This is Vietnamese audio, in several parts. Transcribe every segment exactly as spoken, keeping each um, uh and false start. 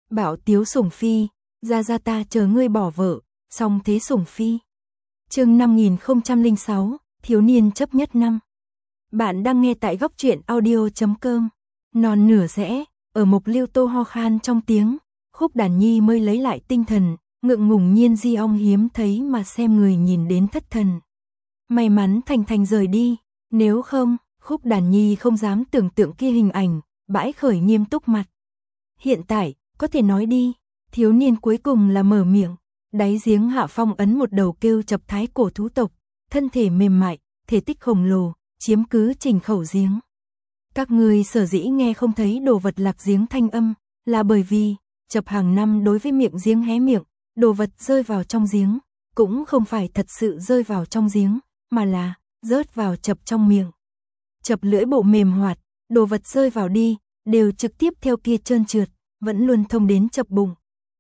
Bảo Tiếu Sủng Phi, ra ra ta chờ ngươi bỏ vợ, song thế Sủng Phi. Chương năm nghìn không trăm lẻ sáu, thiếu niên chấp nhất năm. Bạn đang nghe tại góc truyện audio chấm com. Non nửa rẽ, ở Mộc Liêu Tô ho khan trong tiếng, Khúc Đàn Nhi mới lấy lại tinh thần, ngượng ngùng nhiên Di Ong hiếm thấy mà xem người nhìn đến thất thần. May mắn Thành Thành rời đi, nếu không, Khúc Đàn Nhi không dám tưởng tượng kia hình ảnh, bãi khởi nghiêm túc mặt. Hiện tại, có thể nói đi, thiếu niên cuối cùng là mở miệng, đáy giếng hạ phong ấn một đầu kêu chập thái cổ thú tộc, thân thể mềm mại, thể tích khổng lồ, chiếm cứ trình khẩu giếng. Các người sở dĩ nghe không thấy đồ vật lạc giếng thanh âm, là bởi vì, chập hàng năm đối với miệng giếng hé miệng, đồ vật rơi vào trong giếng, cũng không phải thật sự rơi vào trong giếng, mà là, rớt vào chập trong miệng. Chập lưỡi bộ mềm hoạt, đồ vật rơi vào đi, đều trực tiếp theo kia trơn trượt, vẫn luôn thông đến chập bụng.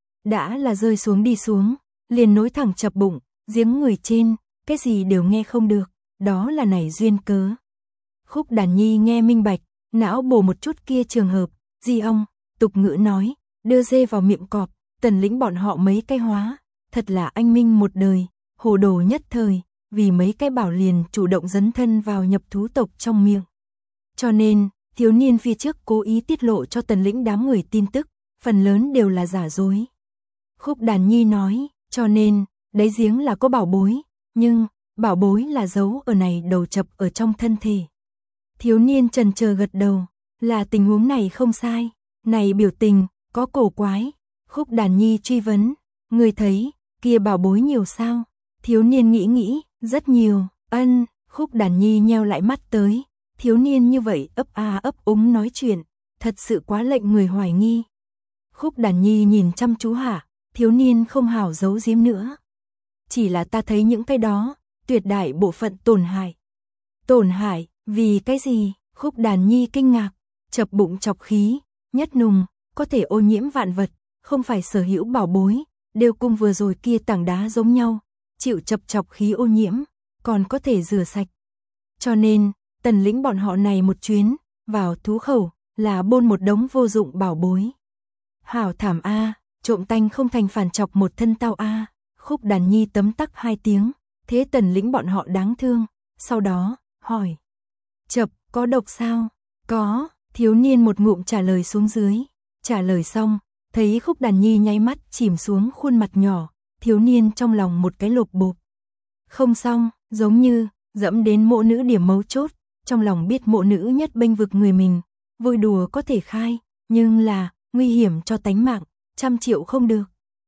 Đã là rơi xuống đi xuống, liền nối thẳng chập bụng, giếng người trên, cái gì đều nghe không được, đó là này duyên cớ. Khúc Đàn Nhi nghe minh bạch, não bổ một chút kia trường hợp, Di Ong, tục ngữ nói, đưa dê vào miệng cọp, Tần Lĩnh bọn họ mấy cái hóa, thật là anh minh một đời, hồ đồ nhất thời, vì mấy cái bảo liền chủ động dấn thân vào nhập thú tộc trong miệng. Cho nên, thiếu niên phía trước cố ý tiết lộ cho Tần Lĩnh đám người tin tức, phần lớn đều là giả dối. Khúc Đàn Nhi nói, cho nên, đáy giếng là có bảo bối, nhưng, bảo bối là giấu ở này đầu chập ở trong thân thể. Thiếu niên chần chờ gật đầu, là tình huống này không sai, này biểu tình, có cổ quái. Khúc Đàn Nhi truy vấn, người thấy, kia bảo bối nhiều sao? Thiếu niên nghĩ nghĩ, rất nhiều, ân, Khúc Đàn Nhi nheo lại mắt tới, thiếu niên như vậy ấp a ấp úng nói chuyện, thật sự quá lệnh người hoài nghi. Khúc Đàn Nhi nhìn chăm chú hả, thiếu niên không hảo giấu giếm nữa. Chỉ là ta thấy những cái đó, tuyệt đại bộ phận tổn hại. Tổn hại, vì cái gì? Khúc Đàn Nhi kinh ngạc, chập bụng chọc khí, nhất nùng, có thể ô nhiễm vạn vật, không phải sở hữu bảo bối, đều cùng vừa rồi kia tảng đá giống nhau, chịu chập chọc khí ô nhiễm, còn có thể rửa sạch. Cho nên, Tần Lĩnh bọn họ này một chuyến, vào thú khẩu, là bôn một đống vô dụng bảo bối. Hảo thảm a, trộm tanh không thành phản chọc một thân tao a. Khúc Đàn Nhi tấm tắc hai tiếng, thế Tần Lĩnh bọn họ đáng thương, sau đó, hỏi. Chập, có độc sao? Có, thiếu niên một ngụm trả lời xuống dưới, trả lời xong, thấy Khúc Đàn Nhi nháy mắt chìm xuống khuôn mặt nhỏ, thiếu niên trong lòng một cái lột bộp. Không xong, giống như, dẫm đến mộ nữ điểm mấu chốt, trong lòng biết mộ nữ nhất bênh vực người mình, vui đùa có thể khai, nhưng là, nguy hiểm cho tánh mạng, trăm triệu không được.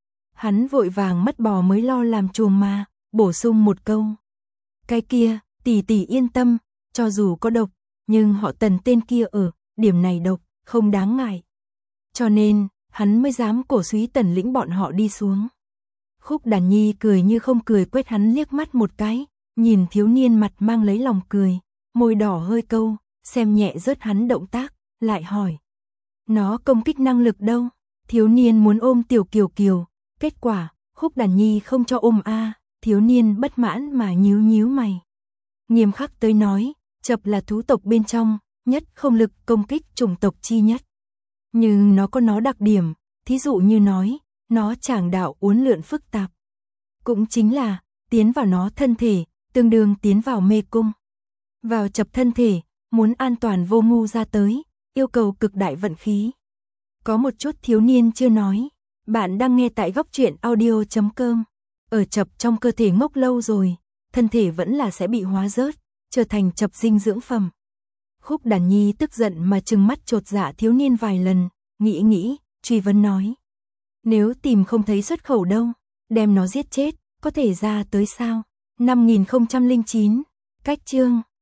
Hắn vội vàng mất bò mới lo làm chuồng mà, bổ sung một câu. Cái kia, tỷ tỷ yên tâm, cho dù có độc, nhưng họ Tần tên kia ở, điểm này độc, không đáng ngại. Cho nên, hắn mới dám cổ suý Tần Lĩnh bọn họ đi xuống. Khúc Đàn Nhi cười như không cười quét hắn liếc mắt một cái, nhìn thiếu niên mặt mang lấy lòng cười, môi đỏ hơi câu, xem nhẹ rớt hắn động tác, lại hỏi. Nó công kích năng lực đâu? Thiếu niên muốn ôm Tiểu Kiều Kiều, kết quả, Khúc Đàn Nhi không cho ôm a, thiếu niên bất mãn mà nhíu nhíu mày. Nghiêm khắc tới nói, chập là thú tộc bên trong, nhất không lực công kích chủng tộc chi nhất. Nhưng nó có nó đặc điểm, thí dụ như nói, nó tràng đạo uốn lượn phức tạp. Cũng chính là, tiến vào nó thân thể, tương đương tiến vào mê cung. Vào chập thân thể, muốn an toàn vô ngu ra tới, yêu cầu cực đại vận khí. Có một chút thiếu niên chưa nói, bạn đang nghe tại góc truyện audio chấm com. Ở chập trong cơ thể ngốc lâu rồi, thân thể vẫn là sẽ bị hóa rớt, trở thành chập dinh dưỡng phẩm. Khúc Đàn Nhi tức giận mà trừng mắt chột dạ thiếu niên vài lần, nghĩ nghĩ, truy vấn nói. Nếu tìm không thấy xuất khẩu đâu, đem nó giết chết, có thể ra tới sao? năm nghìn không trăm lẻ chín, cách chương.